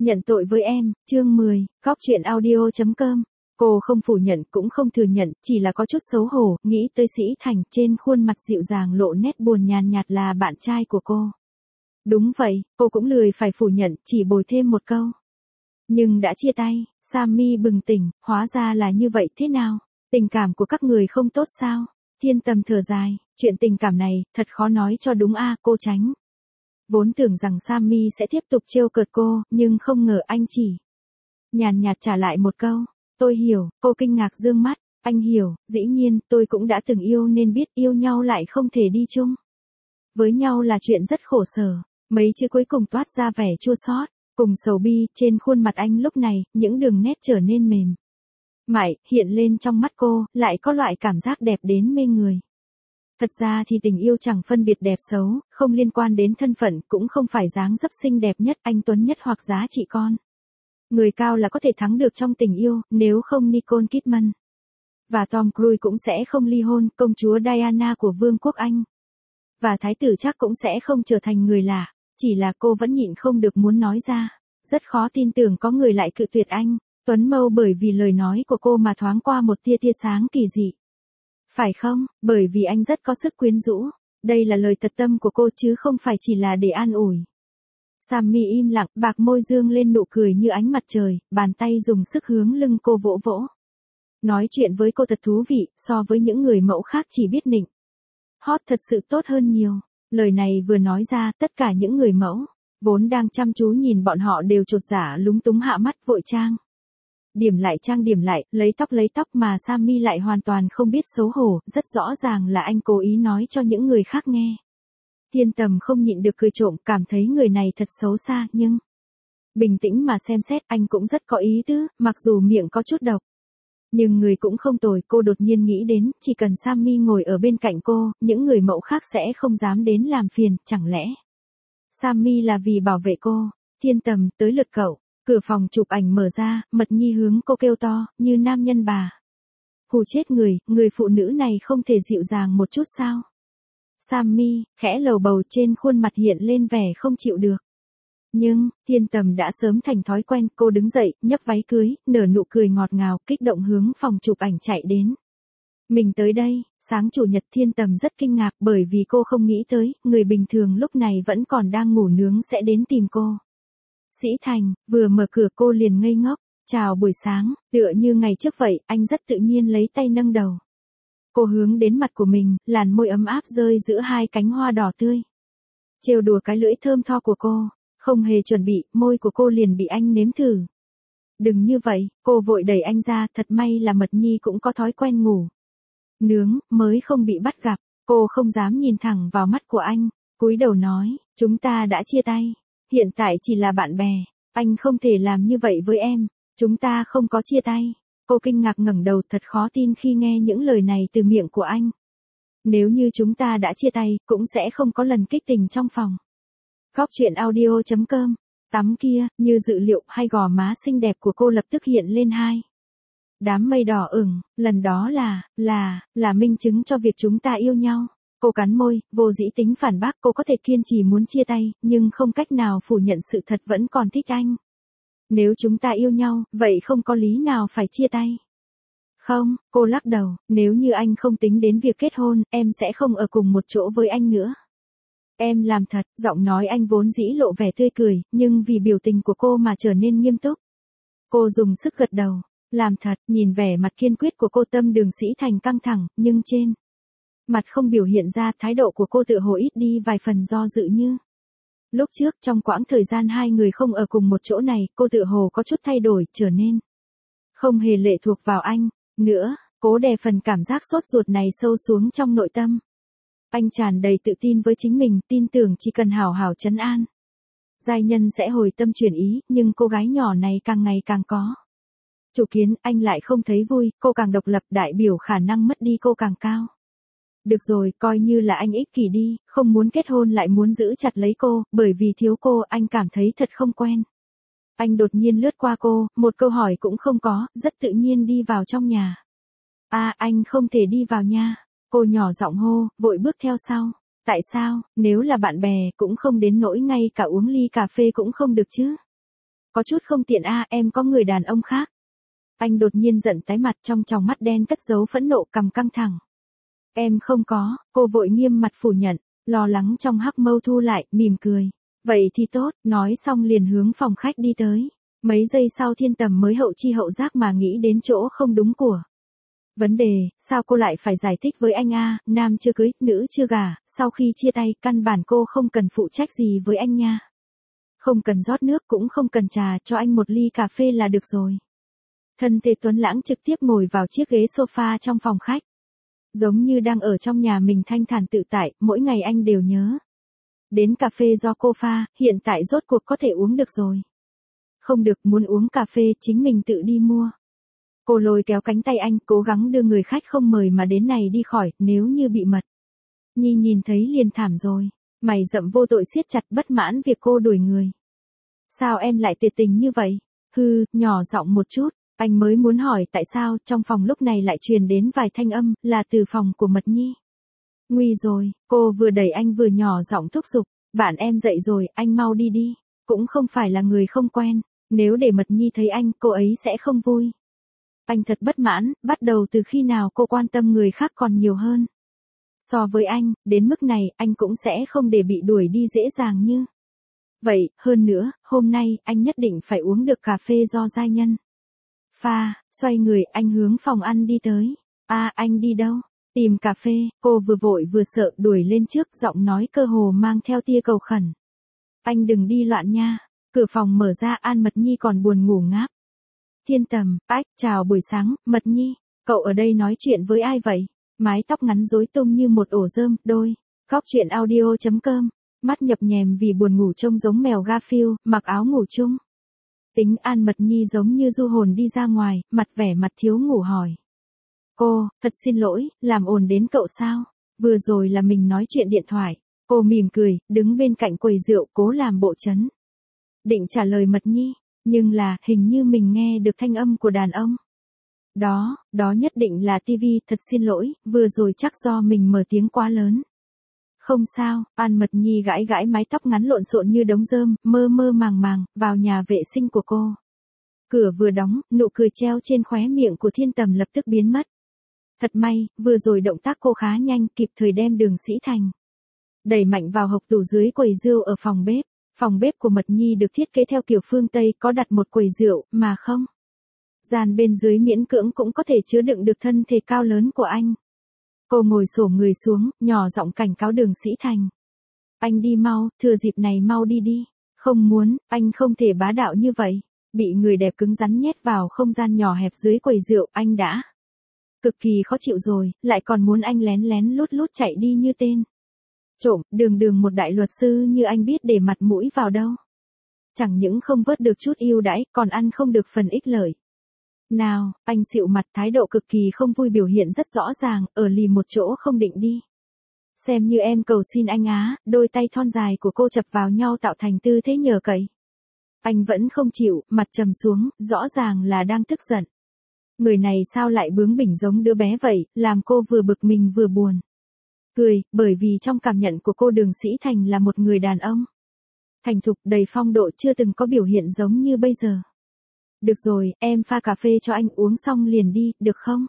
Nhận tội với em, chương 10, góc truyện audio.com. Cô không phủ nhận cũng không thừa nhận, chỉ là có chút xấu hổ, nghĩ tới Sĩ Thành, trên khuôn mặt dịu dàng lộ nét buồn nhàn nhạt là bạn trai của cô. Đúng vậy, cô cũng lười phải phủ nhận, chỉ bồi thêm một câu. Nhưng đã chia tay, Sammy bừng tỉnh, hóa ra là như vậy thế nào? Tình cảm của các người không tốt sao? Thiên Tầm thở dài, chuyện tình cảm này, thật khó nói cho đúng cô tránh. Vốn tưởng rằng Sammy sẽ tiếp tục trêu cợt cô, nhưng không ngờ anh chỉ nhàn nhạt trả lại một câu. Tôi hiểu, cô kinh ngạc dương mắt. Anh hiểu, dĩ nhiên, tôi cũng đã từng yêu nên biết yêu nhau lại không thể đi chung. Với nhau là chuyện rất khổ sở. Mấy chữ cuối cùng toát ra vẻ chua xót, cùng sầu bi, trên khuôn mặt anh lúc này, những đường nét trở nên mềm mại, hiện lên trong mắt cô, lại có loại cảm giác đẹp đến mê người. Thật ra thì tình yêu chẳng phân biệt đẹp xấu, không liên quan đến thân phận, cũng không phải dáng dấp xinh đẹp nhất, anh tuấn nhất hoặc giá trị con. Người cao là có thể thắng được trong tình yêu, nếu không Nicole Kidman và Tom Cruise cũng sẽ không ly hôn, công chúa Diana của Vương quốc Anh và thái tử chắc cũng sẽ không trở thành người lạ, chỉ là cô vẫn nhịn không được muốn nói ra. Rất khó tin tưởng có người lại cự tuyệt anh, Tuấn Mâu, bởi vì lời nói của cô mà thoáng qua một tia sáng kỳ dị. Phải không, bởi vì anh rất có sức quyến rũ. Đây là lời thật tâm của cô chứ không phải chỉ là để an ủi. Sammy im lặng, bạc môi dương lên nụ cười như ánh mặt trời, bàn tay dùng sức hướng lưng cô vỗ vỗ. Nói chuyện với cô thật thú vị, so với những người mẫu khác chỉ biết nịnh hót thật sự tốt hơn nhiều. Lời này vừa nói ra, tất cả những người mẫu vốn đang chăm chú nhìn bọn họ đều chột dạ lúng túng hạ mắt vội trang điểm lại, lấy tóc mà Sammy lại hoàn toàn không biết xấu hổ, rất rõ ràng là anh cố ý nói cho những người khác nghe. Thiên Tầm không nhịn được cười trộm, cảm thấy người này thật xấu xa, nhưng bình tĩnh mà xem xét anh cũng rất có ý tứ, mặc dù miệng có chút độc. Nhưng người cũng không tồi, cô đột nhiên nghĩ đến, chỉ cần Sammy ngồi ở bên cạnh cô, những người mẫu khác sẽ không dám đến làm phiền, chẳng lẽ Sammy là vì bảo vệ cô? Thiên Tầm, tới lượt cậu. Cửa phòng chụp ảnh mở ra, Mật Nhi hướng cô kêu to, như nam nhân bà. Hù chết người phụ nữ này không thể dịu dàng một chút sao? Sammy, khẽ lầu bầu, trên khuôn mặt hiện lên vẻ không chịu được. Nhưng, Thiên Tầm đã sớm thành thói quen, cô đứng dậy, nhấc váy cưới, nở nụ cười ngọt ngào, kích động hướng phòng chụp ảnh chạy đến. Mình tới đây, sáng chủ nhật Thiên Tầm rất kinh ngạc bởi vì cô không nghĩ tới, người bình thường lúc này vẫn còn đang ngủ nướng sẽ đến tìm cô. Sĩ Thành, vừa mở cửa cô liền ngây ngốc, chào buổi sáng, tựa như ngày trước vậy, anh rất tự nhiên lấy tay nâng đầu. Cô hướng đến mặt của mình, làn môi ấm áp rơi giữa hai cánh hoa đỏ tươi. Trêu đùa cái lưỡi thơm tho của cô, không hề chuẩn bị, môi của cô liền bị anh nếm thử. Đừng như vậy, cô vội đẩy anh ra, thật may là Mật Nhi cũng có thói quen ngủ nướng, mới không bị bắt gặp. Cô không dám nhìn thẳng vào mắt của anh, cúi đầu nói, chúng ta đã chia tay. Hiện tại chỉ là bạn bè, anh không thể làm như vậy với em, chúng ta không có chia tay. Cô kinh ngạc ngẩng đầu, thật khó tin khi nghe những lời này từ miệng của anh. Nếu như chúng ta đã chia tay, cũng sẽ không có lần kích tình trong phòng. Góc truyện audio.com. Tắm kia, như dự liệu, hai gò má xinh đẹp của cô lập tức hiện lên hai đám mây đỏ ửng, lần đó là minh chứng cho việc chúng ta yêu nhau. Cô cắn môi, vô dĩ tính phản bác, cô có thể kiên trì muốn chia tay, nhưng không cách nào phủ nhận sự thật vẫn còn thích anh. Nếu chúng ta yêu nhau, vậy không có lý nào phải chia tay. Không, cô lắc đầu, nếu như anh không tính đến việc kết hôn, em sẽ không ở cùng một chỗ với anh nữa. Em làm thật, giọng nói anh vốn dĩ lộ vẻ tươi cười, nhưng vì biểu tình của cô mà trở nên nghiêm túc. Cô dùng sức gật đầu, làm thật, nhìn vẻ mặt kiên quyết của cô, tâm Đường Sĩ Thành căng thẳng, nhưng trên mặt không biểu hiện ra, thái độ của cô tựa hồ ít đi vài phần do dự như lúc trước. Trong quãng thời gian hai người không ở cùng một chỗ này, cô tựa hồ có chút thay đổi, trở nên không hề lệ thuộc vào anh nữa, cố đè phần cảm giác sốt ruột này sâu xuống trong nội tâm. Anh tràn đầy tự tin với chính mình, tin tưởng chỉ cần hảo hảo trấn an giai nhân sẽ hồi tâm chuyển ý, nhưng cô gái nhỏ này càng ngày càng có chủ kiến, anh lại không thấy vui, cô càng độc lập, đại biểu khả năng mất đi cô càng cao. Được rồi, coi như là anh ích kỷ đi, không muốn kết hôn lại muốn giữ chặt lấy cô, bởi vì thiếu cô, anh cảm thấy thật không quen. Anh đột nhiên lướt qua cô, một câu hỏi cũng không có, rất tự nhiên đi vào trong nhà. Anh không thể đi vào nha. Cô nhỏ giọng hô, vội bước theo sau. Tại sao, nếu là bạn bè, cũng không đến nỗi ngay cả uống ly cà phê cũng không được chứ. Có chút không tiện a, em có người đàn ông khác. Anh đột nhiên giận tái mặt, trong tròng mắt đen cất giấu phẫn nộ, cằm căng thẳng. Em không có, cô vội nghiêm mặt phủ nhận, lo lắng trong hắc mâu thu lại, mỉm cười. Vậy thì tốt, nói xong liền hướng phòng khách đi tới. Mấy giây sau Thiên Tầm mới hậu chi hậu giác mà nghĩ đến chỗ không đúng của vấn đề, sao cô lại phải giải thích với anh a, nam chưa cưới, nữ chưa gả, sau khi chia tay, căn bản cô không cần phụ trách gì với anh nha. Không cần rót nước cũng không cần trà, cho anh một ly cà phê là được rồi. Thân thể tuấn lãng trực tiếp ngồi vào chiếc ghế sofa trong phòng khách. Giống như đang ở trong nhà mình thanh thản tự tại, mỗi ngày anh đều nhớ. Đến cà phê do cô pha, hiện tại rốt cuộc có thể uống được rồi. Không được, muốn uống cà phê chính mình tự đi mua. Cô lôi kéo cánh tay anh, cố gắng đưa người khách không mời mà đến này đi khỏi, nếu như bị mật nhi nhìn thấy liền thảm rồi. Mày rậm vô tội siết chặt, bất mãn việc cô đuổi người. Sao em lại tuyệt tình như vậy? Hừ, nhỏ giọng một chút, anh mới muốn hỏi tại sao, trong phòng lúc này lại truyền đến vài thanh âm, là từ phòng của Mật Nhi. Nguy rồi, cô vừa đẩy anh vừa nhỏ giọng thúc giục, bạn em dậy rồi, anh mau đi đi. Cũng không phải là người không quen, nếu để Mật Nhi thấy anh, cô ấy sẽ không vui. Anh thật bất mãn, bắt đầu từ khi nào cô quan tâm người khác còn nhiều hơn. So với anh, đến mức này, anh cũng sẽ không để bị đuổi đi dễ dàng như vậy, hơn nữa, hôm nay, anh nhất định phải uống được cà phê do giai nhân pha. Xoay người, anh hướng phòng ăn đi tới. Anh đi đâu? Tìm cà phê, cô vừa vội vừa sợ đuổi lên trước, giọng nói cơ hồ mang theo tia cầu khẩn. Anh đừng đi loạn nha. Cửa phòng mở ra, An Mật Nhi còn buồn ngủ ngáp. Thiên Tầm, chào buổi sáng, Mật Nhi, cậu ở đây nói chuyện với ai vậy? Mái tóc ngắn rối tung như một ổ rơm, đôi. Góc truyện audio.com, mắt nhập nhèm vì buồn ngủ trông giống mèo Garfield, mặc áo ngủ chung. Tính An Mật Nhi giống như du hồn đi ra ngoài, mặt vẻ mặt thiếu ngủ hỏi. Cô, thật xin lỗi, làm ồn đến cậu sao? Vừa rồi là mình nói chuyện điện thoại. Cô mỉm cười, đứng bên cạnh quầy rượu, cố làm bộ chấn định trả lời Mật Nhi, nhưng là, hình như mình nghe được thanh âm của đàn ông. Đó nhất định là tivi, thật xin lỗi, vừa rồi chắc do mình mở tiếng quá lớn. Không sao, An Mật Nhi gãi gãi mái tóc ngắn lộn xộn như đống rơm, mơ mơ màng màng, vào nhà vệ sinh của cô. Cửa vừa đóng, nụ cười treo trên khóe miệng của Thiên Tầm lập tức biến mất. Thật may, vừa rồi động tác cô khá nhanh, kịp thời đem Đường Sĩ Thành đẩy mạnh vào hộc tủ dưới quầy rượu ở phòng bếp. Phòng bếp của Mật Nhi được thiết kế theo kiểu phương Tây, có đặt một quầy rượu, mà không gian bên dưới miễn cưỡng cũng có thể chứa đựng được thân thể cao lớn của anh. Cô ngồi xổm người xuống, nhỏ giọng cảnh cáo Đường Sĩ Thành. Anh đi mau, thừa dịp này mau đi đi. Không muốn, anh không thể bá đạo như vậy. Bị người đẹp cứng rắn nhét vào không gian nhỏ hẹp dưới quầy rượu, anh đã cực kỳ khó chịu rồi, lại còn muốn anh lén lén lút lút chạy đi như tên trộm, đường một đại luật sư như anh biết để mặt mũi vào đâu. Chẳng những không vớt được chút ưu đãi, còn ăn không được phần ích lợi. Nào, anh xịu mặt, thái độ cực kỳ không vui biểu hiện rất rõ ràng, ở lì một chỗ không định đi. Xem như em cầu xin anh á, đôi tay thon dài của cô chập vào nhau tạo thành tư thế nhờ cậy. Anh vẫn không chịu, mặt trầm xuống, rõ ràng là đang tức giận. Người này sao lại bướng bỉnh giống đứa bé vậy, làm cô vừa bực mình vừa buồn cười, bởi vì trong cảm nhận của cô Đường Sĩ Thành là một người đàn ông thành thục, đầy phong độ, chưa từng có biểu hiện giống như bây giờ. Được rồi, em pha cà phê cho anh uống xong liền đi, được không?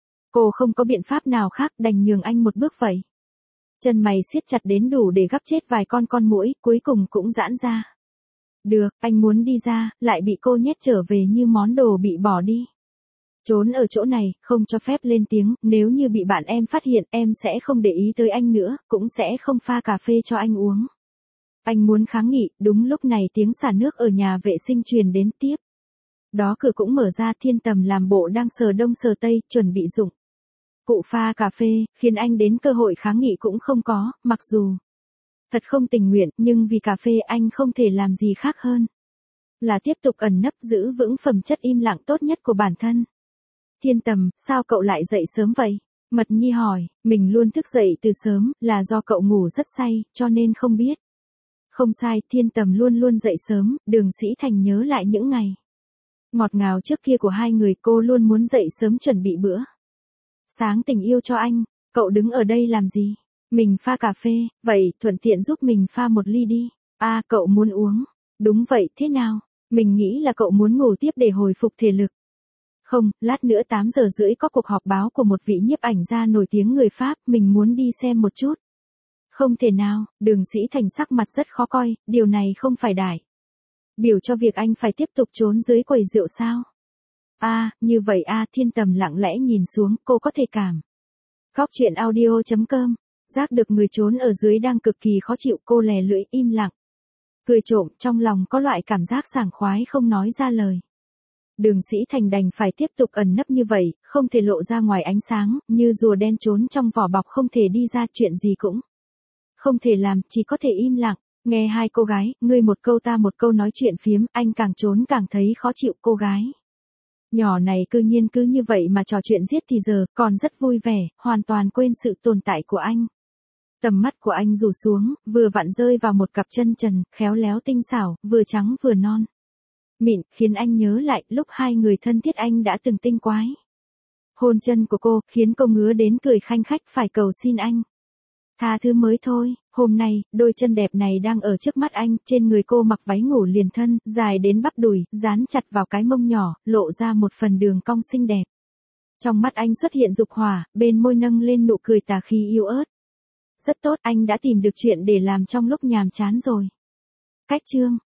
Cô không có biện pháp nào khác, đành nhường anh một bước vậy. Chân mày siết chặt đến đủ để gắp chết vài con muỗi, cuối cùng cũng giãn ra. Được, anh muốn đi ra, lại bị cô nhét trở về như món đồ bị bỏ đi. Trốn ở chỗ này, không cho phép lên tiếng, nếu như bị bạn em phát hiện, em sẽ không để ý tới anh nữa, cũng sẽ không pha cà phê cho anh uống. Anh muốn kháng nghị, đúng lúc này tiếng xả nước ở nhà vệ sinh truyền đến tiếp. Đó cửa cũng mở ra, Thiên Tầm làm bộ đang sờ đông sờ tây, chuẩn bị dụng cụ pha cà phê, khiến anh đến cơ hội kháng nghị cũng không có, mặc dù thật không tình nguyện, nhưng vì cà phê anh không thể làm gì khác hơn là tiếp tục ẩn nấp giữ vững phẩm chất im lặng tốt nhất của bản thân. Thiên Tầm, sao cậu lại dậy sớm vậy? Mật Nhi hỏi, mình luôn thức dậy từ sớm, là do cậu ngủ rất say, cho nên không biết. Không sai, Thiên Tầm luôn luôn dậy sớm, Đường Sĩ Thành nhớ lại những ngày ngọt ngào trước kia của hai người, cô luôn muốn dậy sớm chuẩn bị bữa sáng tình yêu cho anh. Cậu đứng ở đây làm gì? Mình pha cà phê, vậy thuận tiện giúp mình pha một ly đi. Cậu muốn uống? Đúng vậy, thế nào? Mình nghĩ là cậu muốn ngủ tiếp để hồi phục thể lực. Không, lát nữa 8 giờ rưỡi có cuộc họp báo của một vị nhiếp ảnh gia nổi tiếng người Pháp, mình muốn đi xem một chút. Không thể nào, Đường Sĩ Thành sắc mặt rất khó coi, điều này không phải đại biểu cho việc anh phải tiếp tục trốn dưới quầy rượu sao? Như vậy Thiên Tầm lặng lẽ nhìn xuống, cô có thể cảm. Góc chuyện audio.com, giác được người trốn ở dưới đang cực kỳ khó chịu, cô lè lưỡi im lặng. Cười trộm, trong lòng có loại cảm giác sảng khoái không nói ra lời. Đường Sĩ Thành đành phải tiếp tục ẩn nấp như vậy, không thể lộ ra ngoài ánh sáng, như rùa đen trốn trong vỏ bọc không thể đi ra, chuyện gì cũng không thể làm, chỉ có thể im lặng. Nghe hai cô gái, ngươi một câu ta một câu nói chuyện phiếm, anh càng trốn càng thấy khó chịu. Cô gái nhỏ này cư nhiên cứ như vậy mà trò chuyện giết thì giờ, còn rất vui vẻ, hoàn toàn quên sự tồn tại của anh. Tầm mắt của anh rủ xuống, vừa vặn rơi vào một cặp chân trần, khéo léo tinh xảo, vừa trắng vừa non mịn, khiến anh nhớ lại lúc hai người thân thiết anh đã từng tinh quái hôn chân của cô, khiến cô ngứa đến cười khanh khách phải cầu xin anh tha thứ mới thôi. Hôm nay, đôi chân đẹp này đang ở trước mắt anh, trên người cô mặc váy ngủ liền thân, dài đến bắp đùi, dán chặt vào cái mông nhỏ, lộ ra một phần đường cong xinh đẹp. Trong mắt anh xuất hiện dục hỏa, bên môi nâng lên nụ cười tà khí yếu ớt. Rất tốt, anh đã tìm được chuyện để làm trong lúc nhàm chán rồi. Cách chương